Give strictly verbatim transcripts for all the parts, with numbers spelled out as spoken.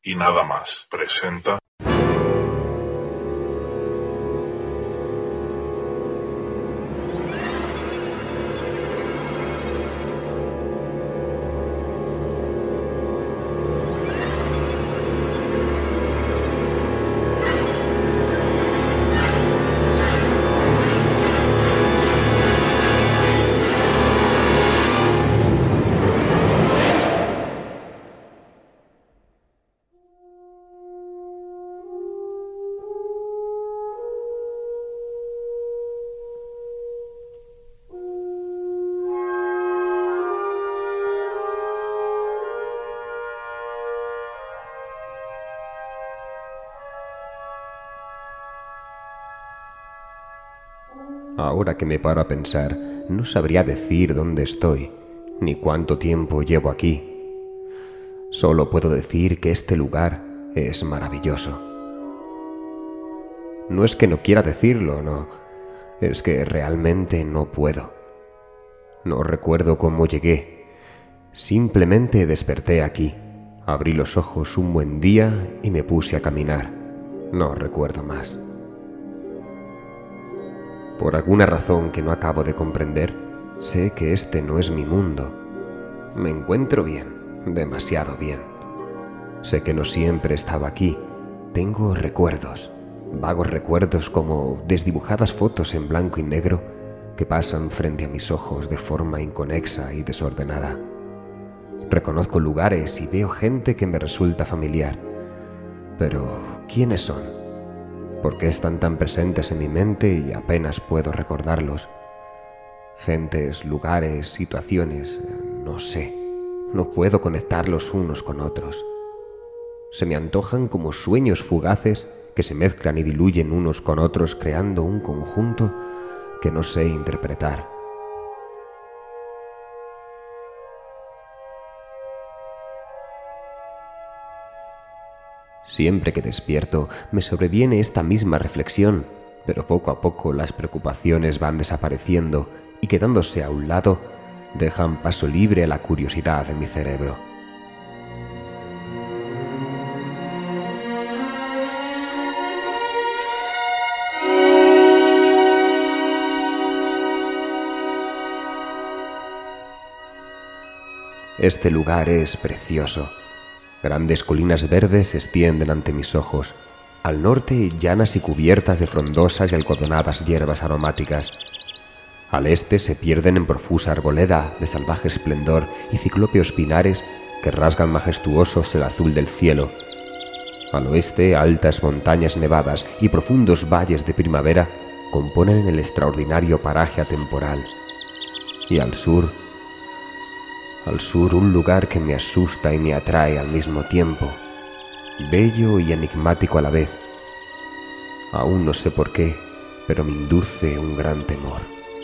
y nada más presenta... Ahora que me paro a pensar, no sabría decir dónde estoy, ni cuánto tiempo llevo aquí. Solo puedo decir que este lugar es maravilloso. No es que no quiera decirlo, no, es que realmente no puedo. No recuerdo cómo llegué, simplemente desperté aquí, abrí los ojos un buen día y me puse a caminar. No recuerdo más. Por alguna razón que no acabo de comprender, sé que este no es mi mundo. Me encuentro bien, demasiado bien. Sé que no siempre estaba aquí. Tengo recuerdos, vagos recuerdos como desdibujadas fotos en blanco y negro que pasan frente a mis ojos de forma inconexa y desordenada. Reconozco lugares y veo gente que me resulta familiar. Pero, ¿quiénes son? ¿Por qué están tan presentes en mi mente y apenas puedo recordarlos? Gentes, lugares, situaciones, no sé. No puedo conectarlos unos con otros. Se me antojan como sueños fugaces que se mezclan y diluyen unos con otros creando un conjunto que no sé interpretar. Siempre que despierto me sobreviene esta misma reflexión, pero poco a poco las preocupaciones van desapareciendo y quedándose a un lado, dejan paso libre a la curiosidad de mi cerebro. Este lugar es precioso. Grandes colinas verdes se extienden ante mis ojos. Al norte, llanas y cubiertas de frondosas y algodonadas hierbas aromáticas. Al este se pierden en profusa arboleda de salvaje esplendor y ciclópeos pinares que rasgan majestuosos el azul del cielo. Al oeste, altas montañas nevadas y profundos valles de primavera componen el extraordinario paraje atemporal. Y al sur... Al sur, un lugar que me asusta y me atrae al mismo tiempo, bello y enigmático a la vez. Aún no sé por qué, pero me induce un gran temor.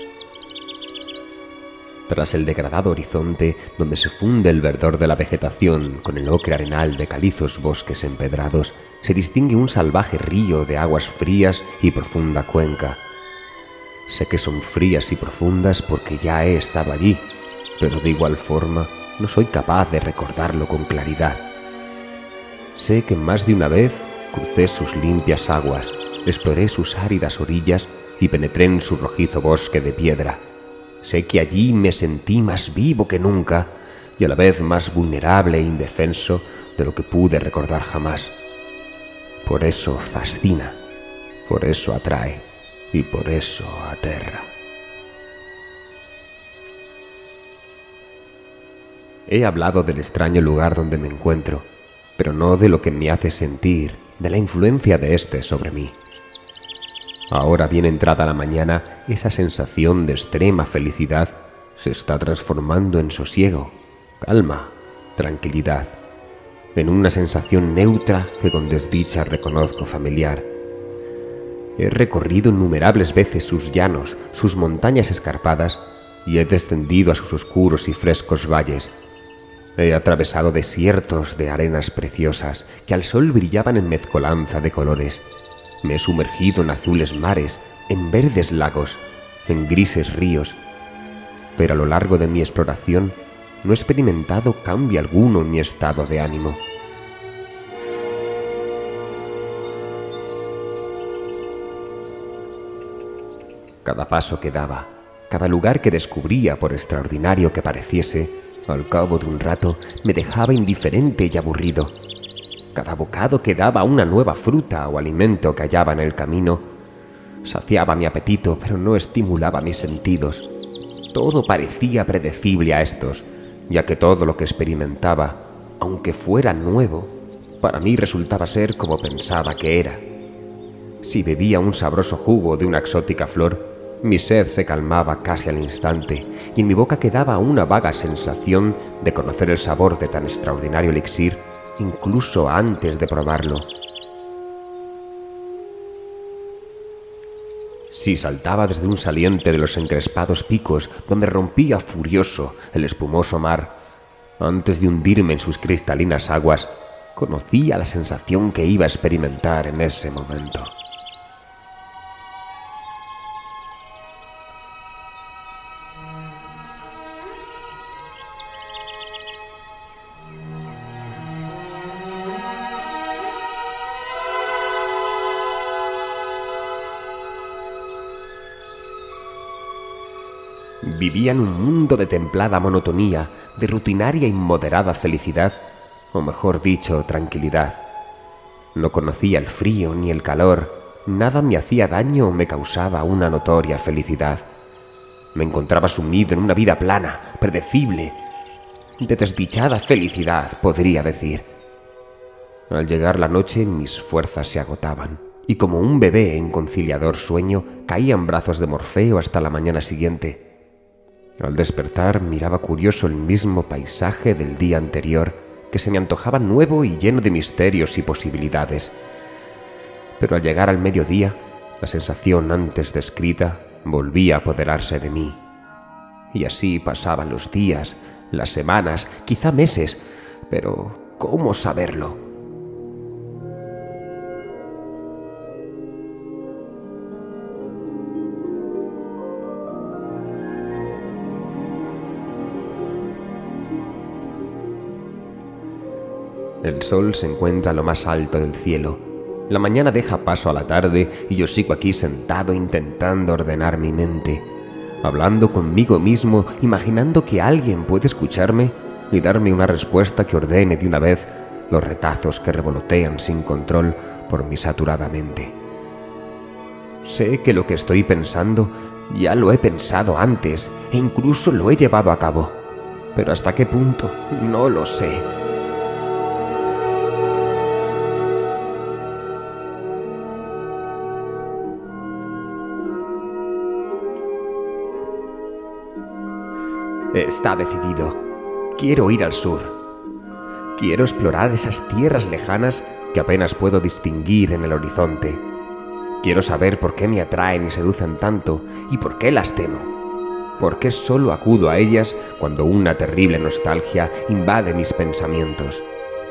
Tras el degradado horizonte, donde se funde el verdor de la vegetación con el ocre arenal de calizos bosques empedrados, se distingue un salvaje río de aguas frías y profunda cuenca. Sé que son frías y profundas porque ya he estado allí, pero de igual forma no soy capaz de recordarlo con claridad. Sé que más de una vez crucé sus limpias aguas, exploré sus áridas orillas y penetré en su rojizo bosque de piedra. Sé que allí me sentí más vivo que nunca y a la vez más vulnerable e indefenso de lo que pude recordar jamás. Por eso fascina, por eso atrae y por eso aterra. He hablado del extraño lugar donde me encuentro, pero no de lo que me hace sentir, de la influencia de este sobre mí. Ahora bien entrada la mañana, esa sensación de extrema felicidad se está transformando en sosiego, calma, tranquilidad, en una sensación neutra que con desdicha reconozco familiar. He recorrido innumerables veces sus llanos, sus montañas escarpadas y he descendido a sus oscuros y frescos valles. He atravesado desiertos de arenas preciosas que al sol brillaban en mezcolanza de colores. Me he sumergido en azules mares, en verdes lagos, en grises ríos, pero a lo largo de mi exploración no he experimentado cambio alguno en mi estado de ánimo. Cada paso que daba, cada lugar que descubría, por extraordinario que pareciese, al cabo de un rato me dejaba indiferente y aburrido. Cada bocado que daba una nueva fruta o alimento que hallaba en el camino saciaba mi apetito, pero no estimulaba mis sentidos. Todo parecía predecible a estos, ya que todo lo que experimentaba, aunque fuera nuevo, para mí resultaba ser como pensaba que era. Si bebía un sabroso jugo de una exótica flor, mi sed se calmaba casi al instante y en mi boca quedaba una vaga sensación de conocer el sabor de tan extraordinario elixir incluso antes de probarlo. Si saltaba desde un saliente de los encrespados picos donde rompía furioso el espumoso mar, antes de hundirme en sus cristalinas aguas, conocía la sensación que iba a experimentar en ese momento. Vivía en un mundo de templada monotonía, de rutinaria y moderada felicidad, o mejor dicho, tranquilidad. No conocía el frío ni el calor, nada me hacía daño o me causaba una notoria felicidad. Me encontraba sumido en una vida plana, predecible, de desdichada felicidad, podría decir. Al llegar la noche, mis fuerzas se agotaban, y como un bebé en conciliador sueño, caía en brazos de Morfeo hasta la mañana siguiente. Al despertar miraba curioso el mismo paisaje del día anterior, que se me antojaba nuevo y lleno de misterios y posibilidades. Pero al llegar al mediodía, la sensación antes descrita volvía a apoderarse de mí. Y así pasaban los días, las semanas, quizá meses, pero ¿cómo saberlo? El sol se encuentra a lo más alto del cielo. La mañana deja paso a la tarde y yo sigo aquí sentado intentando ordenar mi mente, hablando conmigo mismo, imaginando que alguien puede escucharme y darme una respuesta que ordene de una vez los retazos que revolotean sin control por mi saturada mente. Sé que lo que estoy pensando ya lo he pensado antes e incluso lo he llevado a cabo, pero ¿hasta qué punto? No lo sé. Está decidido. Quiero ir al sur. Quiero explorar esas tierras lejanas que apenas puedo distinguir en el horizonte. Quiero saber por qué me atraen y seducen tanto y por qué las temo. ¿Por qué solo acudo a ellas cuando una terrible nostalgia invade mis pensamientos?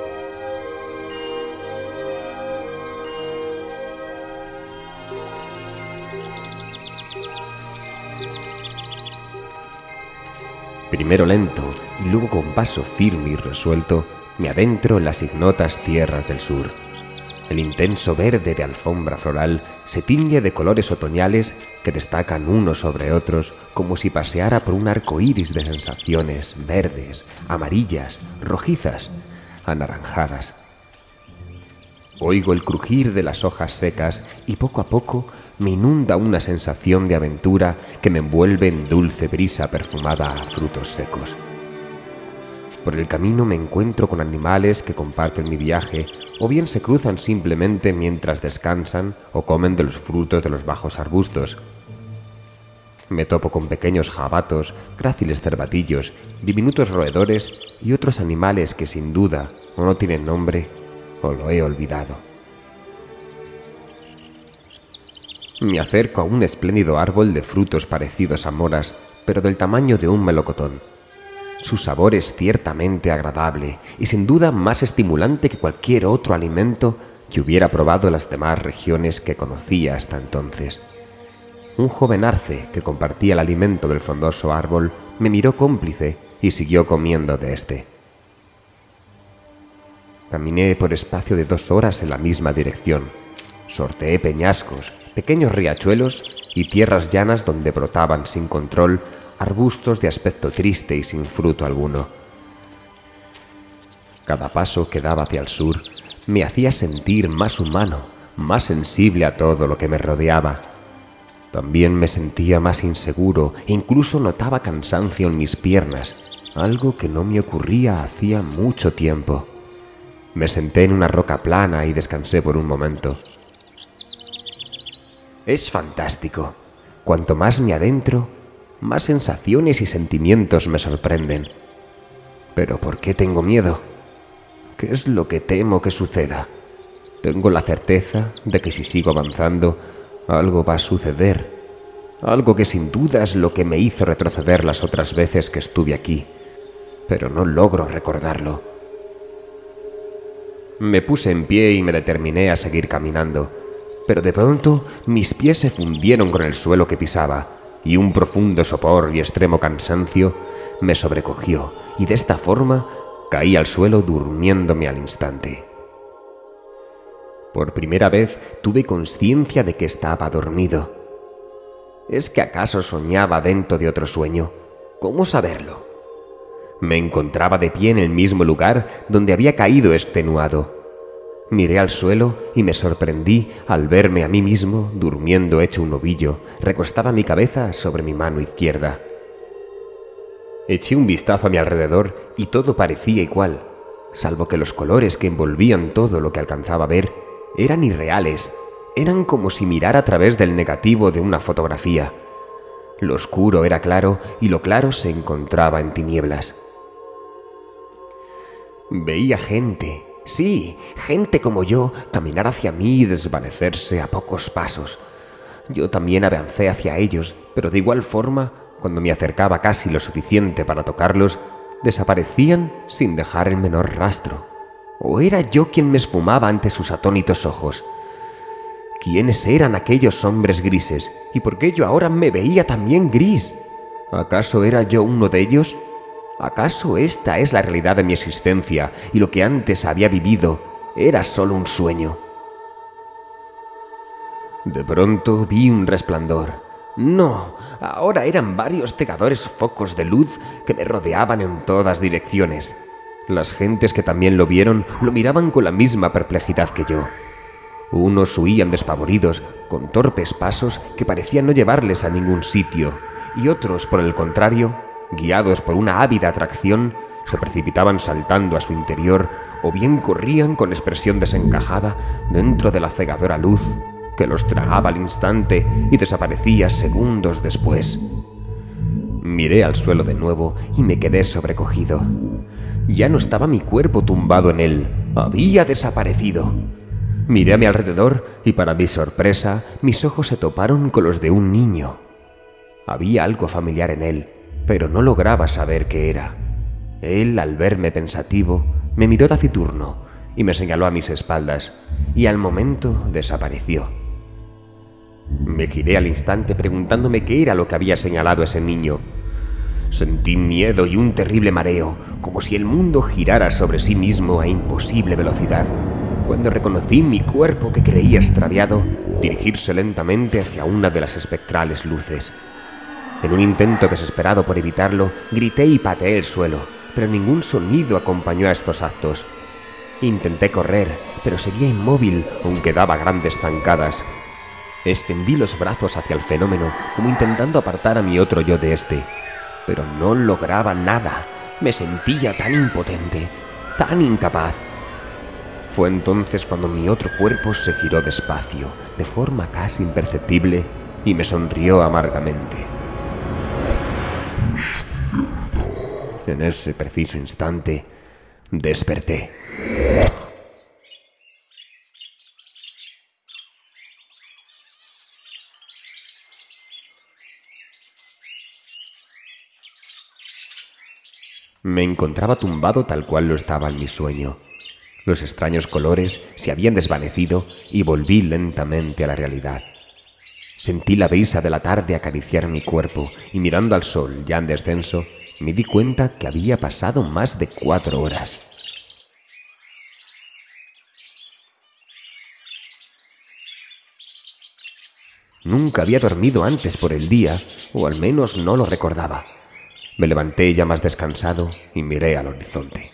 Primero lento y luego con paso firme y resuelto, me adentro en las ignotas tierras del sur. El intenso verde de alfombra floral se tiñe de colores otoñales que destacan unos sobre otros como si paseara por un arco iris de sensaciones verdes, amarillas, rojizas, anaranjadas. Oigo el crujir de las hojas secas y poco a poco me inunda una sensación de aventura que me envuelve en dulce brisa perfumada a frutos secos. Por el camino me encuentro con animales que comparten mi viaje o bien se cruzan simplemente mientras descansan o comen de los frutos de los bajos arbustos. Me topo con pequeños jabatos, gráciles cervatillos, diminutos roedores y otros animales que sin duda o no tienen nombre o lo he olvidado. Me acerco a un espléndido árbol de frutos parecidos a moras, pero del tamaño de un melocotón. Su sabor es ciertamente agradable y sin duda más estimulante que cualquier otro alimento que hubiera probado en las demás regiones que conocía hasta entonces. Un joven arce que compartía el alimento del frondoso árbol me miró cómplice y siguió comiendo de este. Caminé por espacio de dos horas en la misma dirección. Sorteé peñascos, pequeños riachuelos y tierras llanas donde brotaban sin control arbustos de aspecto triste y sin fruto alguno. Cada paso que daba hacia el sur me hacía sentir más humano, más sensible a todo lo que me rodeaba. También me sentía más inseguro e incluso notaba cansancio en mis piernas, algo que no me ocurría hacía mucho tiempo. Me senté en una roca plana y descansé por un momento. Es fantástico. Cuanto más me adentro, más sensaciones y sentimientos me sorprenden. ¿Pero por qué tengo miedo? ¿Qué es lo que temo que suceda? Tengo la certeza de que si sigo avanzando, algo va a suceder. Algo que sin duda es lo que me hizo retroceder las otras veces que estuve aquí. Pero no logro recordarlo. Me puse en pie y me determiné a seguir caminando. Pero de pronto mis pies se fundieron con el suelo que pisaba y un profundo sopor y extremo cansancio me sobrecogió y de esta forma caí al suelo durmiéndome al instante. Por primera vez tuve conciencia de que estaba dormido. ¿Es que acaso soñaba dentro de otro sueño? ¿Cómo saberlo? Me encontraba de pie en el mismo lugar donde había caído extenuado. Miré al suelo y me sorprendí al verme a mí mismo durmiendo hecho un ovillo, recostada mi cabeza sobre mi mano izquierda. Eché un vistazo a mi alrededor y todo parecía igual, salvo que los colores que envolvían todo lo que alcanzaba a ver eran irreales, eran como si mirara a través del negativo de una fotografía. Lo oscuro era claro y lo claro se encontraba en tinieblas. Veía gente, sí, gente como yo, caminar hacia mí y desvanecerse a pocos pasos. Yo también avancé hacia ellos, pero de igual forma, cuando me acercaba casi lo suficiente para tocarlos, desaparecían sin dejar el menor rastro. ¿O era yo quien me esfumaba ante sus atónitos ojos? ¿Quiénes eran aquellos hombres grises? ¿Y por qué yo ahora me veía también gris? ¿Acaso era yo uno de ellos? ¿Acaso esta es la realidad de mi existencia y lo que antes había vivido era solo un sueño? De pronto vi un resplandor. No, ahora eran varios cegadores focos de luz que me rodeaban en todas direcciones. Las gentes que también lo vieron lo miraban con la misma perplejidad que yo. Unos huían despavoridos, con torpes pasos que parecían no llevarles a ningún sitio, y otros, por el contrario, guiados por una ávida atracción, se precipitaban saltando a su interior o bien corrían con expresión desencajada dentro de la cegadora luz que los tragaba al instante y desaparecía segundos después. Miré al suelo de nuevo y me quedé sobrecogido. Ya no estaba mi cuerpo tumbado en él, había desaparecido. Miré a mi alrededor y para mi sorpresa mis ojos se toparon con los de un niño. Había algo familiar en él, pero no lograba saber qué era. Él, al verme pensativo, me miró taciturno y me señaló a mis espaldas, y al momento desapareció. Me giré al instante preguntándome qué era lo que había señalado ese niño. Sentí miedo y un terrible mareo, como si el mundo girara sobre sí mismo a imposible velocidad, cuando reconocí mi cuerpo que creía extraviado dirigirse lentamente hacia una de las espectrales luces. En un intento desesperado por evitarlo, grité y pateé el suelo, pero ningún sonido acompañó a estos actos. Intenté correr, pero seguía inmóvil, aunque daba grandes zancadas. Extendí los brazos hacia el fenómeno, como intentando apartar a mi otro yo de este, pero no lograba nada. Me sentía tan impotente, tan incapaz. Fue entonces cuando mi otro cuerpo se giró despacio, de forma casi imperceptible, y me sonrió amargamente. En ese preciso instante, desperté. Me encontraba tumbado tal cual lo estaba en mi sueño. Los extraños colores se habían desvanecido y volví lentamente a la realidad. Sentí la brisa de la tarde acariciar mi cuerpo y mirando al sol ya en descenso, me di cuenta que había pasado más de cuatro horas. Nunca había dormido antes por el día, o al menos no lo recordaba. Me levanté ya más descansado y miré al horizonte.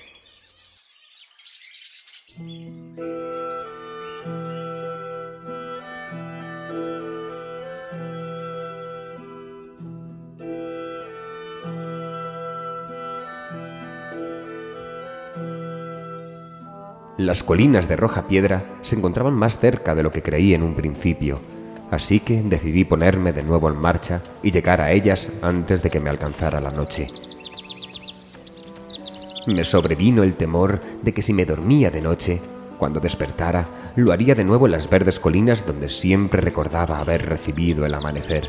Las colinas de Roja Piedra se encontraban más cerca de lo que creí en un principio, así que decidí ponerme de nuevo en marcha y llegar a ellas antes de que me alcanzara la noche. Me sobrevino el temor de que si me dormía de noche, cuando despertara, lo haría de nuevo en las verdes colinas donde siempre recordaba haber recibido el amanecer.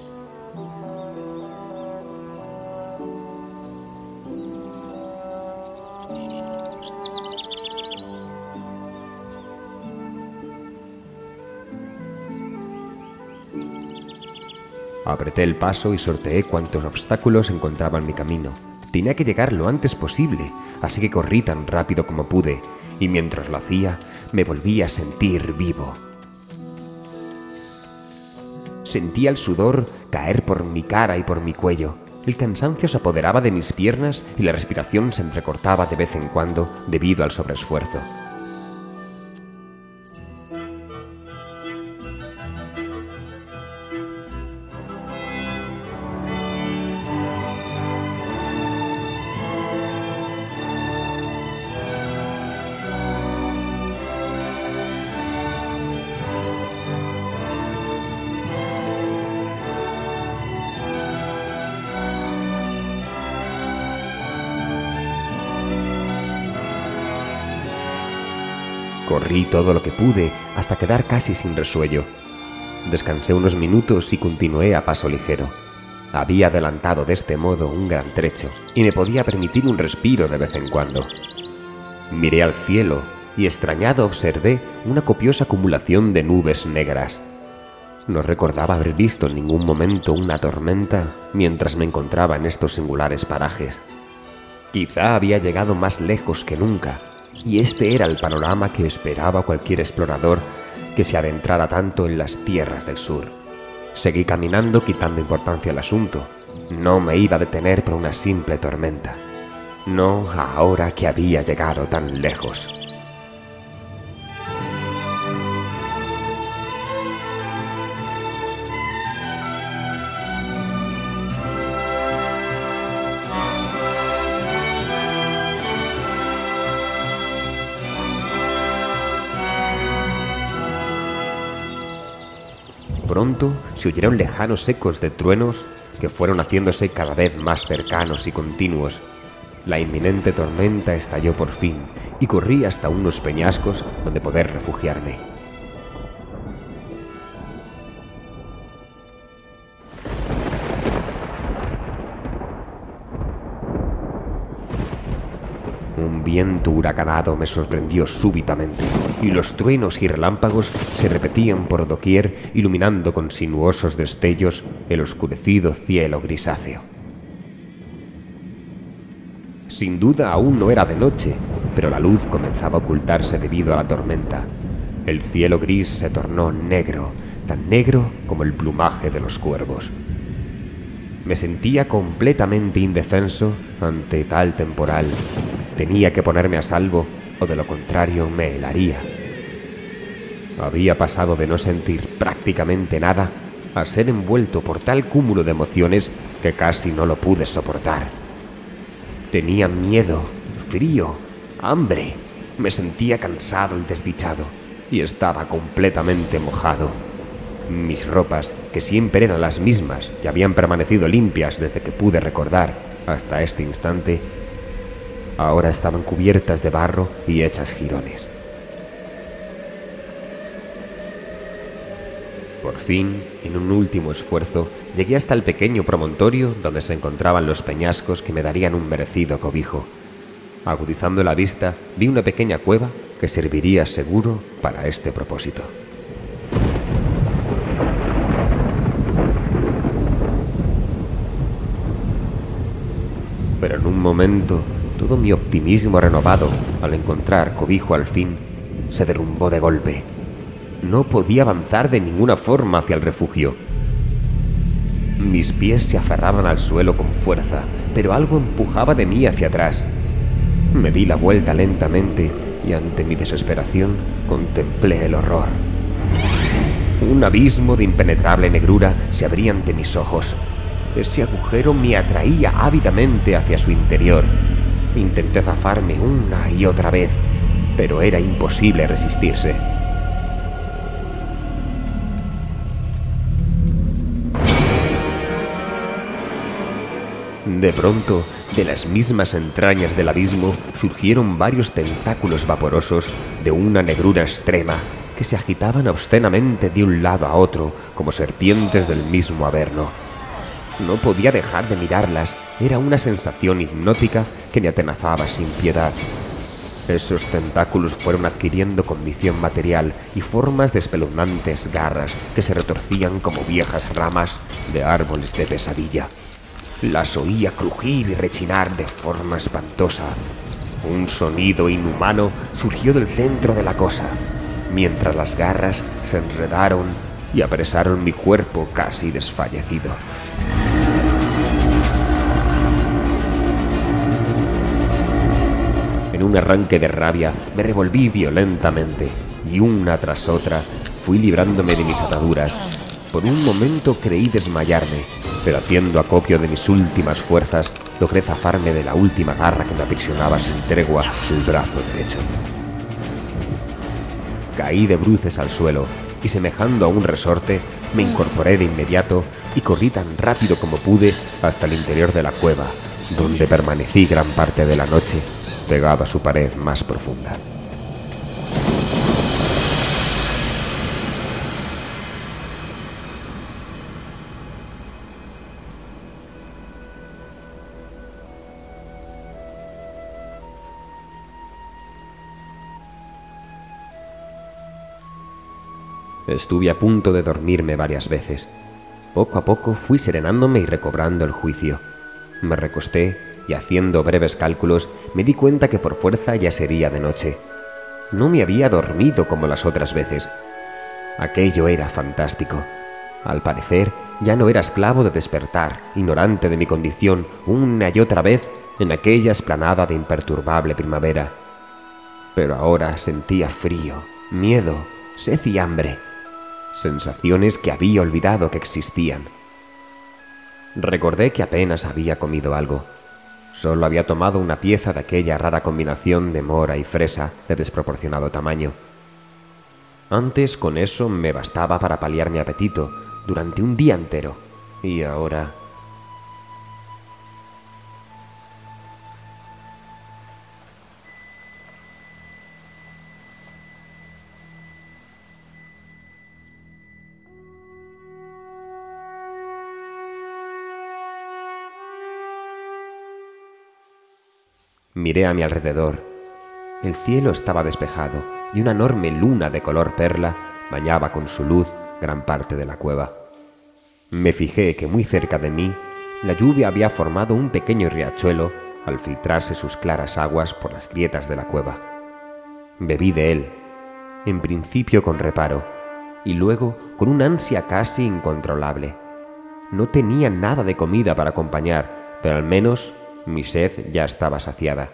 Apreté el paso y sorteé cuantos obstáculos encontraba en mi camino. Tenía que llegar lo antes posible, así que corrí tan rápido como pude, y mientras lo hacía, me volví a sentir vivo. Sentía el sudor caer por mi cara y por mi cuello. El cansancio se apoderaba de mis piernas y la respiración se entrecortaba de vez en cuando debido al sobreesfuerzo. Corrí todo lo que pude hasta quedar casi sin resuello. Descansé unos minutos y continué a paso ligero. Había adelantado de este modo un gran trecho y me podía permitir un respiro de vez en cuando. Miré al cielo y extrañado observé una copiosa acumulación de nubes negras. No recordaba haber visto en ningún momento una tormenta mientras me encontraba en estos singulares parajes. Quizá había llegado más lejos que nunca, y este era el panorama que esperaba cualquier explorador que se adentrara tanto en las tierras del sur. Seguí caminando quitando importancia al asunto. No me iba a detener por una simple tormenta. No ahora que había llegado tan lejos. Pronto se oyeron lejanos ecos de truenos que fueron haciéndose cada vez más cercanos y continuos. La inminente tormenta estalló por fin y corrí hasta unos peñascos donde poder refugiarme. Un viento huracanado me sorprendió súbitamente, y los truenos y relámpagos se repetían por doquier, iluminando con sinuosos destellos el oscurecido cielo grisáceo. Sin duda aún no era de noche, pero la luz comenzaba a ocultarse debido a la tormenta. El cielo gris se tornó negro, tan negro como el plumaje de los cuervos. Me sentía completamente indefenso ante tal temporal. Tenía que ponerme a salvo, o de lo contrario me helaría. Había pasado de no sentir prácticamente nada a ser envuelto por tal cúmulo de emociones que casi no lo pude soportar. Tenía miedo, frío, hambre. Me sentía cansado y desdichado, y estaba completamente mojado. Mis ropas, que siempre eran las mismas y habían permanecido limpias desde que pude recordar hasta este instante, ahora estaban cubiertas de barro y hechas jirones. Por fin, en un último esfuerzo, llegué hasta el pequeño promontorio donde se encontraban los peñascos que me darían un merecido cobijo. Agudizando la vista, vi una pequeña cueva que serviría seguro para este propósito. Pero en un momento, todo mi optimismo renovado al encontrar cobijo al fin se derrumbó de golpe. no podía avanzar de ninguna forma hacia el refugio. Mis pies se aferraban al suelo con fuerza, pero algo empujaba de mí hacia atrás. Me di la vuelta lentamente y ante mi desesperación contemplé el horror. Un abismo de impenetrable negrura se abría ante mis ojos. Ese agujero me atraía ávidamente hacia su interior. Intenté zafarme una y otra vez, pero era imposible resistirse. De pronto, de las mismas entrañas del abismo, surgieron varios tentáculos vaporosos de una negrura extrema que se agitaban obscenamente de un lado a otro como serpientes del mismo Averno. No podía dejar de mirarlas, era una sensación hipnótica que me atenazaba sin piedad. Esos tentáculos fueron adquiriendo condición material y formas de espeluznantes garras que se retorcían como viejas ramas de árboles de pesadilla. Las oía crujir y rechinar de forma espantosa. Un sonido inhumano surgió del centro de la cosa, mientras las garras se enredaron y apresaron mi cuerpo casi desfallecido. En un arranque de rabia me revolví violentamente y una tras otra fui librándome de mis ataduras. Por un momento creí desmayarme, pero haciendo acopio de mis últimas fuerzas logré zafarme de la última garra que me aprisionaba sin tregua el brazo derecho. Caí de bruces al suelo y, semejando a un resorte, me incorporé de inmediato y corrí tan rápido como pude hasta el interior de la cueva, donde permanecí gran parte de la noche pegado a su pared más profunda. Estuve a punto de dormirme varias veces. Poco a poco fui serenándome y recobrando el juicio. Me recosté y, haciendo breves cálculos, me di cuenta que por fuerza ya sería de noche. No me había dormido como las otras veces. Aquello era fantástico. Al parecer, ya no era esclavo de despertar, ignorante de mi condición, una y otra vez en aquella explanada de imperturbable primavera. Pero ahora sentía frío, miedo, sed y hambre. Sensaciones que había olvidado que existían. Recordé que apenas había comido algo. Solo había tomado una pieza de aquella rara combinación de mora y fresa de desproporcionado tamaño. Antes con eso me bastaba para paliar mi apetito durante un día entero. Y ahora... Miré a mi alrededor. El cielo estaba despejado y una enorme luna de color perla bañaba con su luz gran parte de la cueva. Me fijé que muy cerca de mí la lluvia había formado un pequeño riachuelo al filtrarse sus claras aguas por las grietas de la cueva. Bebí de él, en principio con reparo, y luego con una ansia casi incontrolable. No tenía nada de comida para acompañar, pero al menos mi sed ya estaba saciada.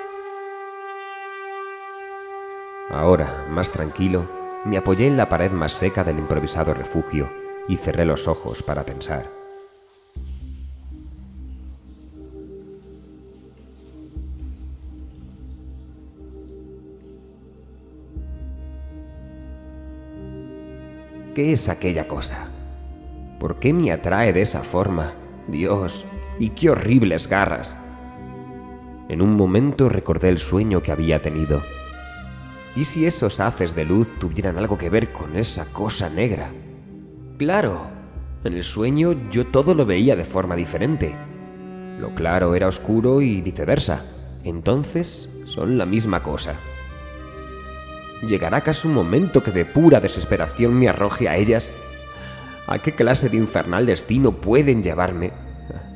Ahora, más tranquilo, me apoyé en la pared más seca del improvisado refugio y cerré los ojos para pensar. ¿Qué es aquella cosa? ¿Por qué me atrae de esa forma? Dios, y qué horribles garras. En un momento recordé el sueño que había tenido. ¿Y si esos haces de luz tuvieran algo que ver con esa cosa negra? Claro, en el sueño yo todo lo veía de forma diferente. Lo claro era oscuro y viceversa. Entonces son la misma cosa. ¿Llegará acaso un momento que de pura desesperación me arroje a ellas? ¿A qué clase de infernal destino pueden llevarme?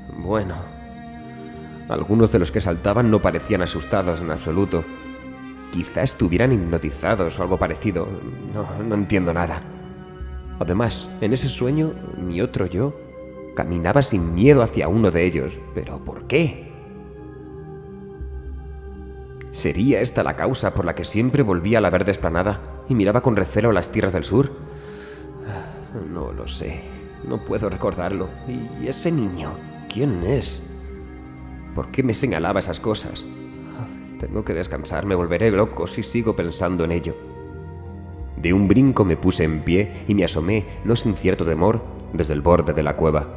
Bueno, algunos de los que saltaban no parecían asustados en absoluto. quizá estuvieran hipnotizados o algo parecido. No, no entiendo nada. Además, en ese sueño, mi otro yo caminaba sin miedo hacia uno de ellos. ¿Pero por qué? ¿Sería esta la causa por la que siempre volvía a la verde explanada y miraba con recelo las tierras del sur? No lo sé. No puedo recordarlo. ¿Y ese niño? ¿Quién es? ¿Por qué me señalaba esas cosas? Tengo que descansar, me volveré loco si sigo pensando en ello. De un brinco me puse en pie y me asomé, no sin cierto temor, desde el borde de la cueva.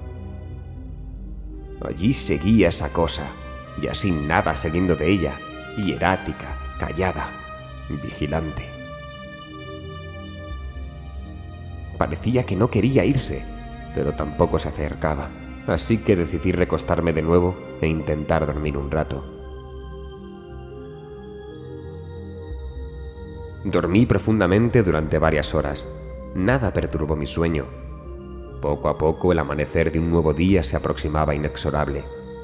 Allí seguía esa cosa, ya sin nada saliendo de ella, hierática, callada, vigilante. Parecía que no quería irse, pero tampoco se acercaba, así que decidí recostarme de nuevo e intentar dormir un rato. Dormí profundamente durante varias horas. Nada perturbó mi sueño. Poco a poco el amanecer de un nuevo día se aproximaba inexorable.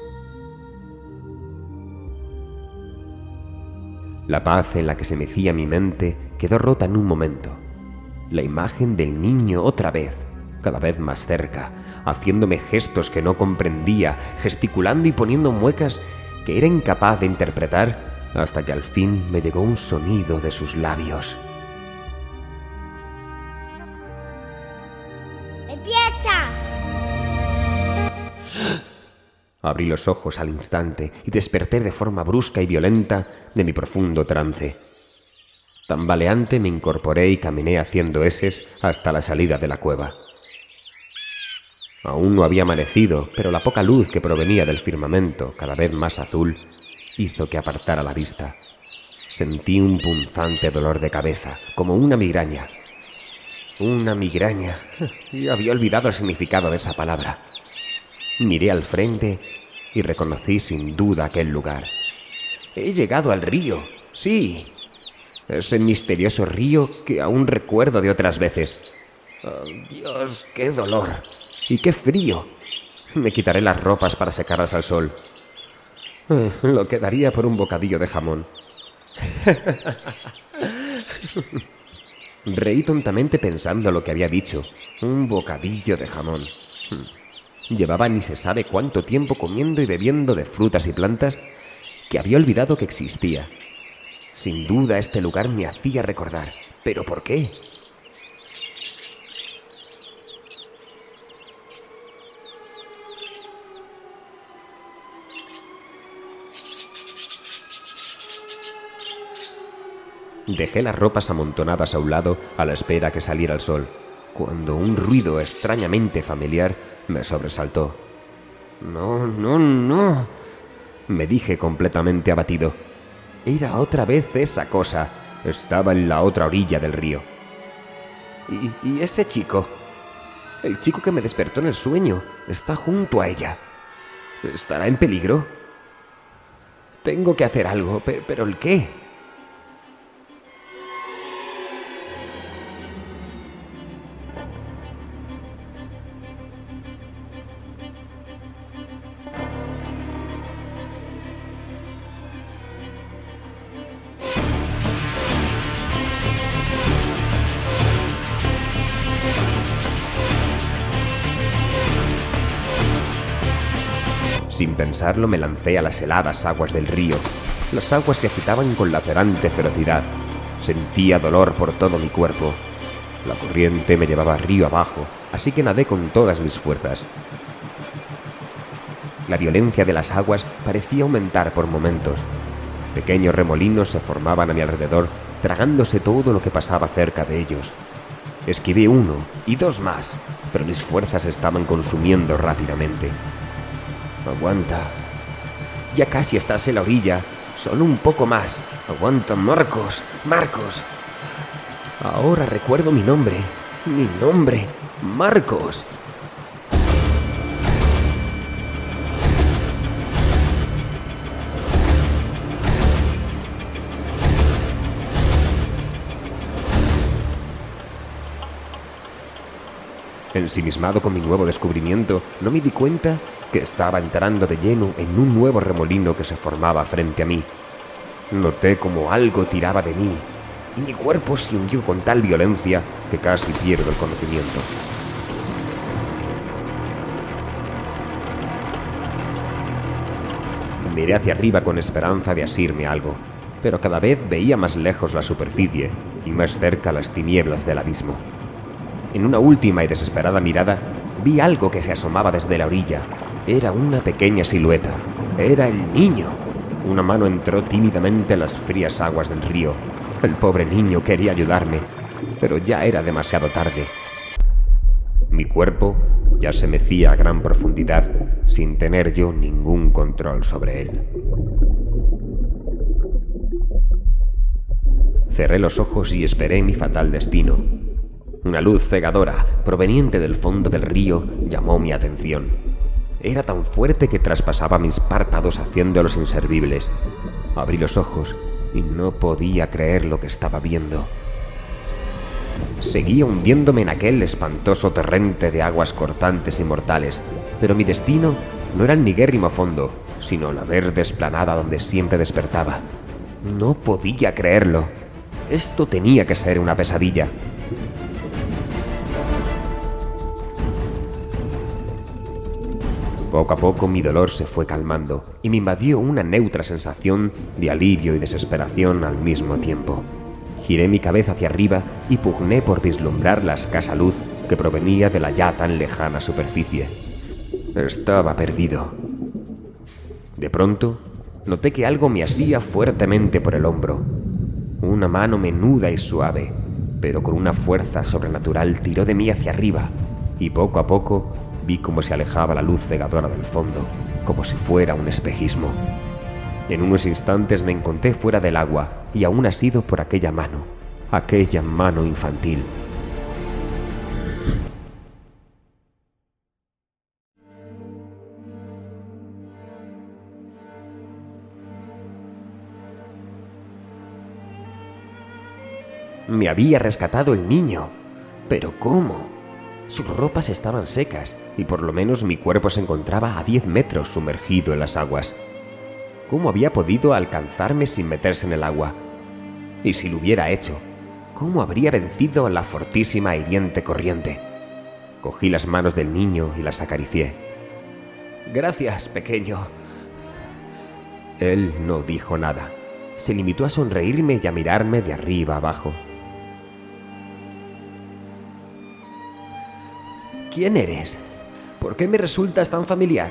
La paz en la que se mecía mi mente quedó rota en un momento. La imagen del niño otra vez, cada vez más cerca, haciéndome gestos que no comprendía, gesticulando y poniendo muecas que era incapaz de interpretar, hasta que al fin me llegó un sonido de sus labios. ¡Despierta! Abrí los ojos al instante y desperté de forma brusca y violenta de mi profundo trance. Tambaleante me incorporé y caminé haciendo eses hasta la salida de la cueva. Aún no había amanecido, pero la poca luz que provenía del firmamento, cada vez más azul, hizo que apartara la vista. Sentí un punzante dolor de cabeza, como una migraña. Una migraña. Y había olvidado el significado de esa palabra. Miré al frente y reconocí sin duda aquel lugar. He llegado al río, sí. Ese misterioso río que aún recuerdo de otras veces. Oh, Dios, qué dolor. Y qué frío. Me quitaré las ropas para secarlas al sol. Eh, lo que daría por un bocadillo de jamón. Reí tontamente pensando lo que había dicho. Un bocadillo de jamón. Llevaba ni se sabe cuánto tiempo comiendo y bebiendo de frutas y plantas que había olvidado que existía. Sin duda este lugar me hacía recordar. ¿Pero por qué? Dejé las ropas amontonadas a un lado a la espera que saliera el sol, cuando un ruido extrañamente familiar me sobresaltó. No, no, no, me dije completamente abatido. Era otra vez esa cosa. Estaba en la otra orilla del río. ¿Y, y ese chico? El chico que me despertó en el sueño está junto a ella. ¿Estará en peligro? Tengo que hacer algo, pero, ¿pero el qué? Sin pensarlo me lancé a las heladas aguas del río. Las aguas se agitaban con lacerante ferocidad. Sentía dolor por todo mi cuerpo. La corriente me llevaba río abajo, así que nadé con todas mis fuerzas. La violencia de las aguas parecía aumentar por momentos. Pequeños remolinos se formaban a mi alrededor, tragándose todo lo que pasaba cerca de ellos. Esquivé uno y dos más, pero mis fuerzas se estaban consumiendo rápidamente. Aguanta. Ya casi estás en la orilla. Solo un poco más. Aguanta, Marcos. Marcos. Ahora recuerdo mi nombre. Mi nombre. Marcos. Ensimismado con mi nuevo descubrimiento, no me di cuenta que estaba entrando de lleno en un nuevo remolino que se formaba frente a mí. Noté como algo tiraba de mí y mi cuerpo se hundió con tal violencia que casi pierdo el conocimiento. Miré hacia arriba con esperanza de asirme algo, pero cada vez veía más lejos la superficie y más cerca las tinieblas del abismo. En una última y desesperada mirada, vi algo que se asomaba desde la orilla. Era una pequeña silueta. Era el niño. Una mano entró tímidamente en las frías aguas del río. El pobre niño quería ayudarme, pero ya era demasiado tarde. Mi cuerpo ya se mecía a gran profundidad sin tener yo ningún control sobre él. Cerré los ojos y esperé mi fatal destino. Una luz cegadora, proveniente del fondo del río, llamó mi atención. Era tan fuerte que traspasaba mis párpados haciéndolos inservibles. Abrí los ojos y no podía creer lo que estaba viendo. Seguía hundiéndome en aquel espantoso torrente de aguas cortantes y mortales, pero mi destino no era el niguérrimo fondo, sino la verde esplanada donde siempre despertaba. No podía creerlo. Esto tenía que ser una pesadilla. Poco a poco mi dolor se fue calmando y me invadió una neutra sensación de alivio y desesperación al mismo tiempo. Giré mi cabeza hacia arriba y pugné por vislumbrar la escasa luz que provenía de la ya tan lejana superficie. Estaba perdido. De pronto, noté que algo me asía fuertemente por el hombro. Una mano menuda y suave, pero con una fuerza sobrenatural tiró de mí hacia arriba, y poco a poco vi cómo se alejaba la luz cegadora del fondo, como si fuera un espejismo. En unos instantes me encontré fuera del agua y aún asido por aquella mano, aquella mano infantil. Me había rescatado el niño. ¿Pero cómo? Sus ropas estaban secas y por lo menos mi cuerpo se encontraba a diez metros sumergido en las aguas. ¿Cómo había podido alcanzarme sin meterse en el agua? Y si lo hubiera hecho, ¿cómo habría vencido la fortísima e hiriente corriente? Cogí las manos del niño y las acaricié. «Gracias, pequeño». Él no dijo nada. Se limitó a sonreírme y a mirarme de arriba abajo. «¿Quién eres? ¿Por qué me resultas tan familiar?»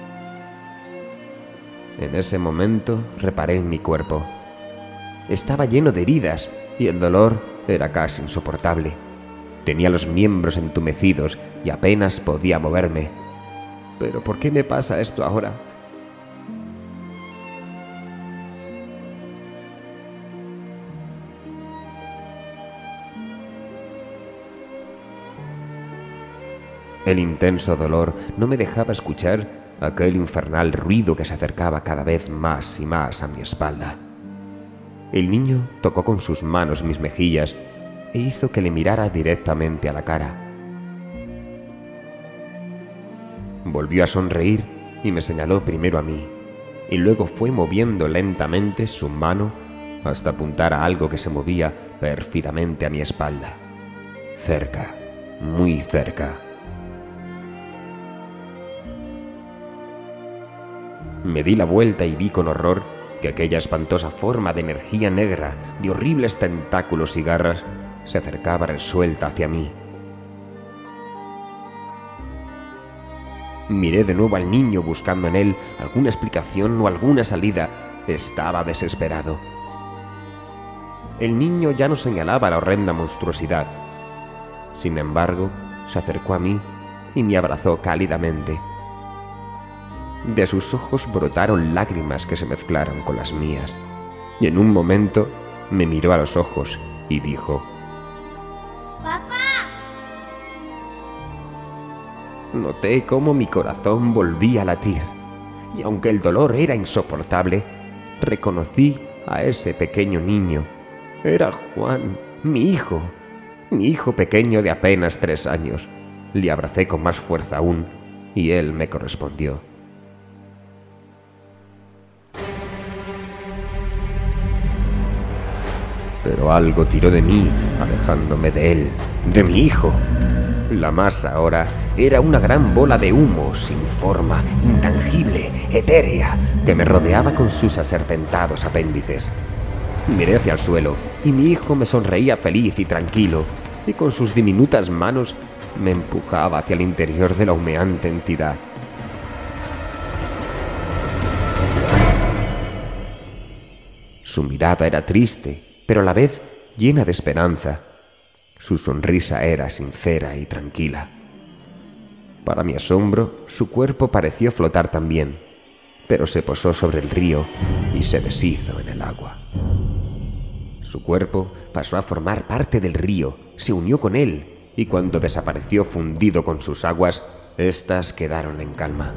En ese momento reparé en mi cuerpo. Estaba lleno de heridas y el dolor era casi insoportable. Tenía los miembros entumecidos y apenas podía moverme. ¿Pero por qué me pasa esto ahora? El intenso dolor no me dejaba escuchar aquel infernal ruido que se acercaba cada vez más y más a mi espalda. El niño tocó con sus manos mis mejillas e hizo que le mirara directamente a la cara. Volvió a sonreír y me señaló primero a mí, y luego fue moviendo lentamente su mano hasta apuntar a algo que se movía pérfidamente a mi espalda. Cerca, muy cerca. Me di la vuelta y vi con horror que aquella espantosa forma de energía negra, de horribles tentáculos y garras, se acercaba resuelta hacia mí. Miré de nuevo al niño buscando en él alguna explicación o alguna salida. Estaba desesperado. El niño ya no señalaba la horrenda monstruosidad. Sin embargo, se acercó a mí y me abrazó cálidamente. De sus ojos brotaron lágrimas que se mezclaron con las mías, y en un momento me miró a los ojos y dijo: ¡Papá! Noté cómo mi corazón volvía a latir, y aunque el dolor era insoportable, reconocí a ese pequeño niño. Era Juan, mi hijo, mi hijo pequeño de apenas tres años. Le abracé con más fuerza aún, y él me correspondió. pero algo tiró de mí, alejándome de él, de mi hijo. La masa ahora era una gran bola de humo, sin forma, intangible, etérea, que me rodeaba con sus aserpentados apéndices. Miré hacia el suelo, y mi hijo me sonreía feliz y tranquilo, y con sus diminutas manos me empujaba hacia el interior de la humeante entidad. Su mirada era triste, pero a la vez llena de esperanza. Su sonrisa era sincera y tranquila. Para mi asombro, su cuerpo pareció flotar también, pero se posó sobre el río y se deshizo en el agua. Su cuerpo pasó a formar parte del río, se unió con él, y cuando desapareció fundido con sus aguas, éstas quedaron en calma.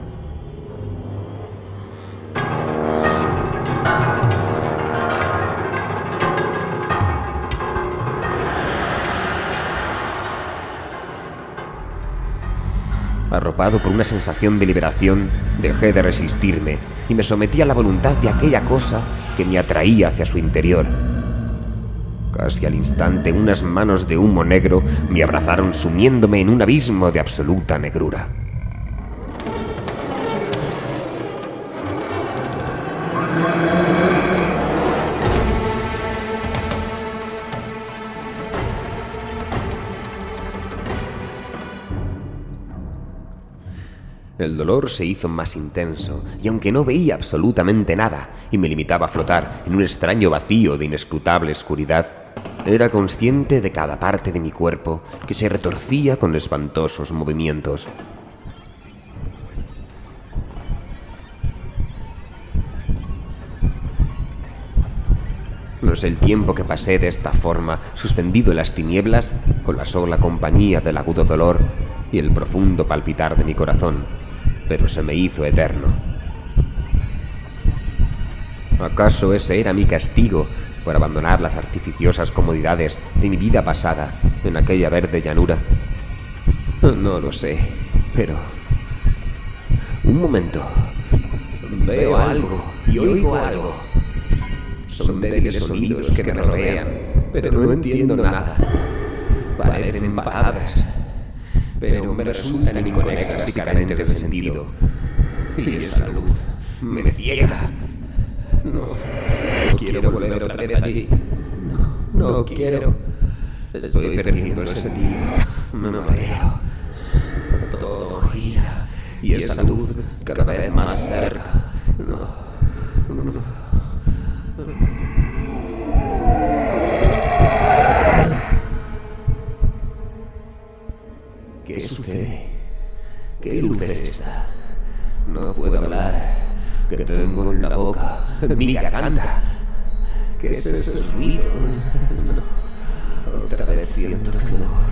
Arropado por una sensación de liberación, dejé de resistirme y me sometí a la voluntad de aquella cosa que me atraía hacia su interior. Casi al instante, unas manos de humo negro me abrazaron sumiéndome en un abismo de absoluta negrura. El dolor se hizo más intenso, y aunque no veía absolutamente nada y me limitaba a flotar en un extraño vacío de inescrutable oscuridad, era consciente de cada parte de mi cuerpo que se retorcía con espantosos movimientos. No sé el tiempo que pasé de esta forma, suspendido en las tinieblas, con la sola compañía del agudo dolor y el profundo palpitar de mi corazón, pero se me hizo eterno. ¿Acaso ese era mi castigo por abandonar las artificiosas comodidades de mi vida pasada en aquella verde llanura? No lo sé, pero... Un momento. Veo algo y oigo algo. Son débiles sonidos que me rodean, pero no entiendo nada. Parecen palabras, pero me resultan inconexas y carentes de sentido. Y esa luz me ciega. No, no quiero volver otra vez allí. No, no quiero. Estoy perdiendo el sentido. Me mareo. Todo gira y esa luz cada vez más cerca. No, no. ¿Qué sucede? ¿Qué luz es esta? No puedo hablar. ¿Qué tengo en la boca? En mi garganta. ¿Qué es ese ruido? No. Otra vez siento que me voy.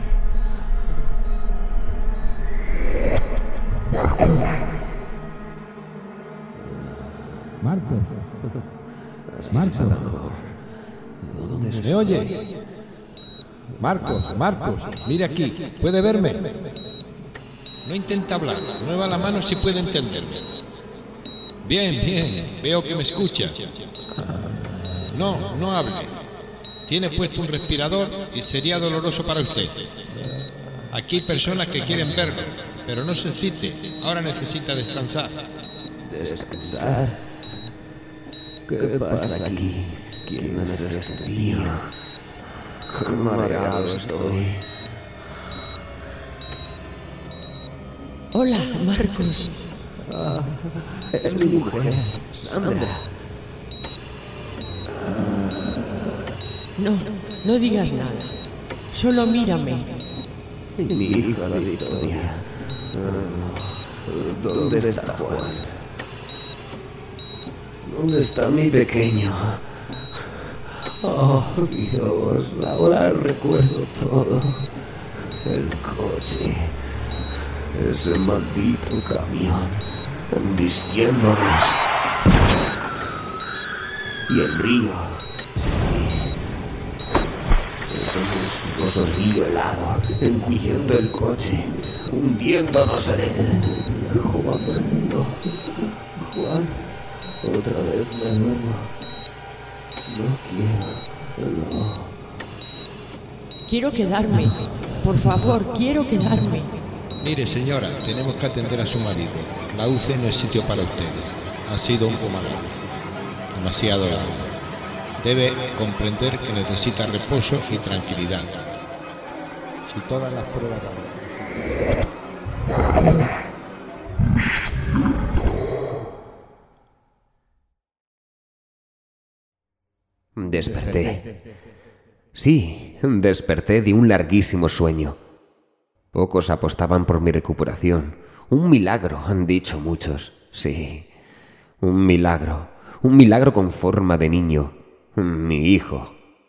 Marcos. Marcos. ¿Dónde estoy? ¿Me oye? Marcos, Marcos, mire aquí, ¿puede verme? No intenta hablar, mueva la mano si puede entenderme. Bien, bien, veo que me escucha. No, no hable. Tiene puesto un respirador y sería doloroso para usted. Aquí hay personas que quieren verlo, pero no se excite, ahora necesita descansar. ¿Descansar? ¿Qué pasa aquí? ¿Quién es este tío? ¡Qué mareado estoy! Hola, Marcos. Ah, es mi mujer, Sandra. No, no digas nada. Solo mírame. Mi hija Victoria. ¿Dónde está Juan? ¿Dónde está mi pequeño? Oh, Dios, ahora recuerdo todo. El coche. Ese maldito camión. Embistiéndonos. Y el río. Ese monstruoso río helado, engullendo el coche, hundiéndonos en él. Juan, no. Juan, otra vez me duermo. No quiero. Quiero quedarme. Por favor, quiero quedarme. Mire, señora, tenemos que atender a su marido. La U C no es sitio para ustedes. Ha sido un coma largo. Demasiado largo. Debe comprender que necesita reposo y tranquilidad. Si todas las pruebas Desperté. Sí, desperté de un larguísimo sueño. Pocos apostaban por mi recuperación. Un milagro, han dicho muchos. Sí, un milagro. Un milagro con forma de niño. Mi hijo.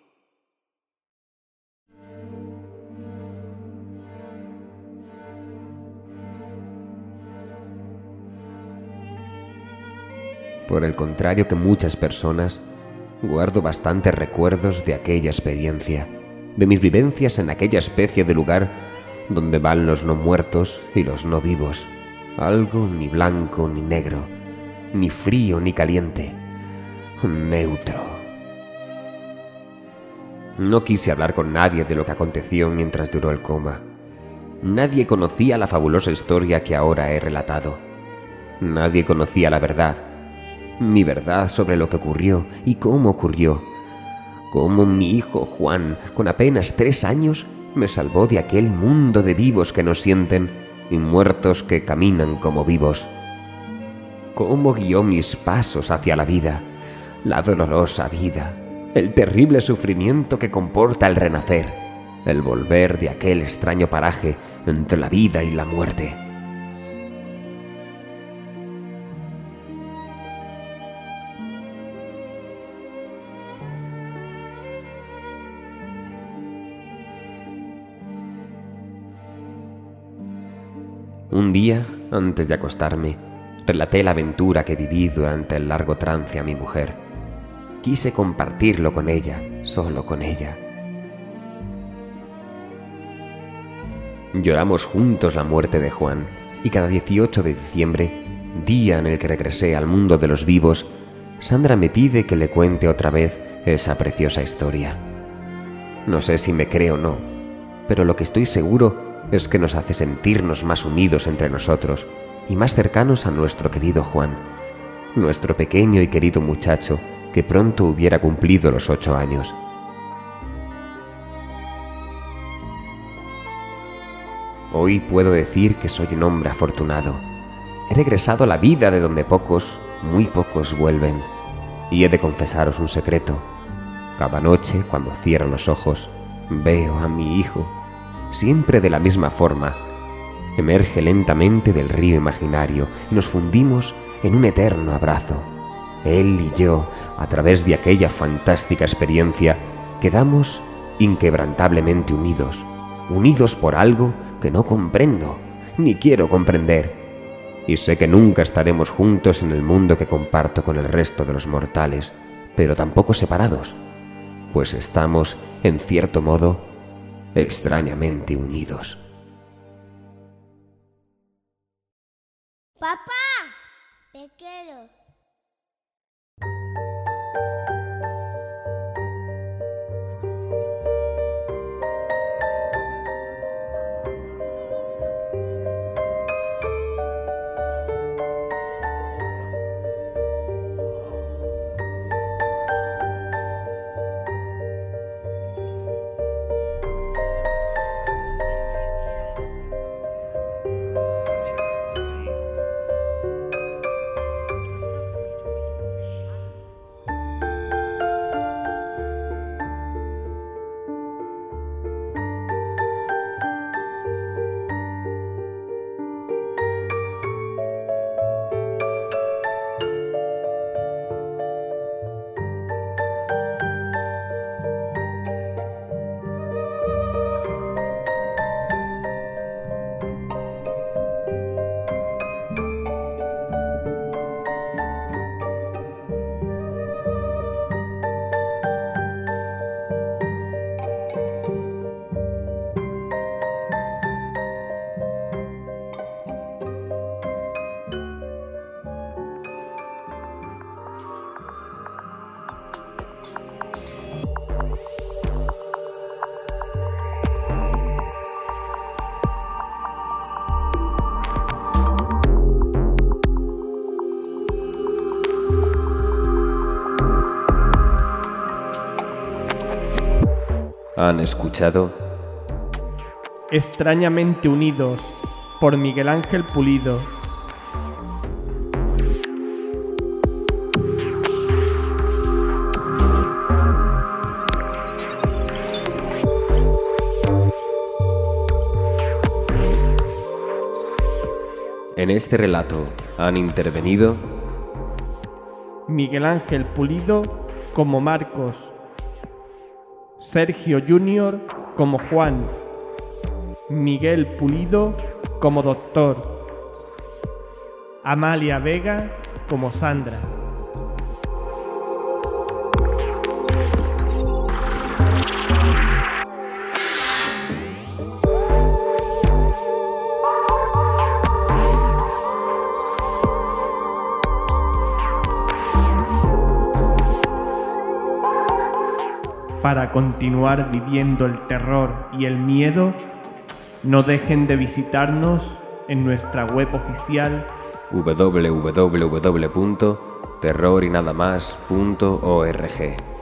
Por el contrario que muchas personas, guardo bastantes recuerdos de aquella experiencia, de mis vivencias en aquella especie de lugar donde van los no muertos y los no vivos. Algo ni blanco ni negro, ni frío ni caliente, neutro. No quise hablar con nadie de lo que aconteció mientras duró el coma. Nadie conocía la fabulosa historia que ahora he relatado. Nadie conocía la verdad. Mi verdad sobre lo que ocurrió y cómo ocurrió. Cómo mi hijo Juan, con apenas tres años, me salvó de aquel mundo de vivos que no sienten y muertos que caminan como vivos. Cómo guió mis pasos hacia la vida, la dolorosa vida, el terrible sufrimiento que comporta el renacer, el volver de aquel extraño paraje entre la vida y la muerte. Un día, antes de acostarme, relaté la aventura que viví durante el largo trance a mi mujer. Quise compartirlo con ella, solo con ella. Lloramos juntos la muerte de Juan, y cada dieciocho de diciembre, día en el que regresé al mundo de los vivos, Sandra me pide que le cuente otra vez esa preciosa historia. No sé si me cree o no, pero lo que estoy seguro es que nos hace sentirnos más unidos entre nosotros y más cercanos a nuestro querido Juan, nuestro pequeño y querido muchacho que pronto hubiera cumplido los ocho años. Hoy puedo decir que soy un hombre afortunado. He regresado a la vida de donde pocos, muy pocos vuelven. Y he de confesaros un secreto. Cada noche, cuando cierro los ojos, veo a mi hijo, siempre de la misma forma. Emerge lentamente del río imaginario y nos fundimos en un eterno abrazo. Él y yo, a través de aquella fantástica experiencia, quedamos inquebrantablemente unidos, unidos por algo que no comprendo, ni quiero comprender. Y sé que nunca estaremos juntos en el mundo que comparto con el resto de los mortales, pero tampoco separados, pues estamos, en cierto modo, extrañamente unidos. Papá, te quiero. Han escuchado Extrañamente unidos, por Miguel Ángel Pulido. En este relato han intervenido Miguel Ángel Pulido como Marcos, Sergio Junior como Juan, Miguel Pulido como Doctor, Amalia Vega como Sandra. Para continuar viviendo el terror y el miedo, no dejen de visitarnos en nuestra web oficial w w w punto terror y nada más punto org.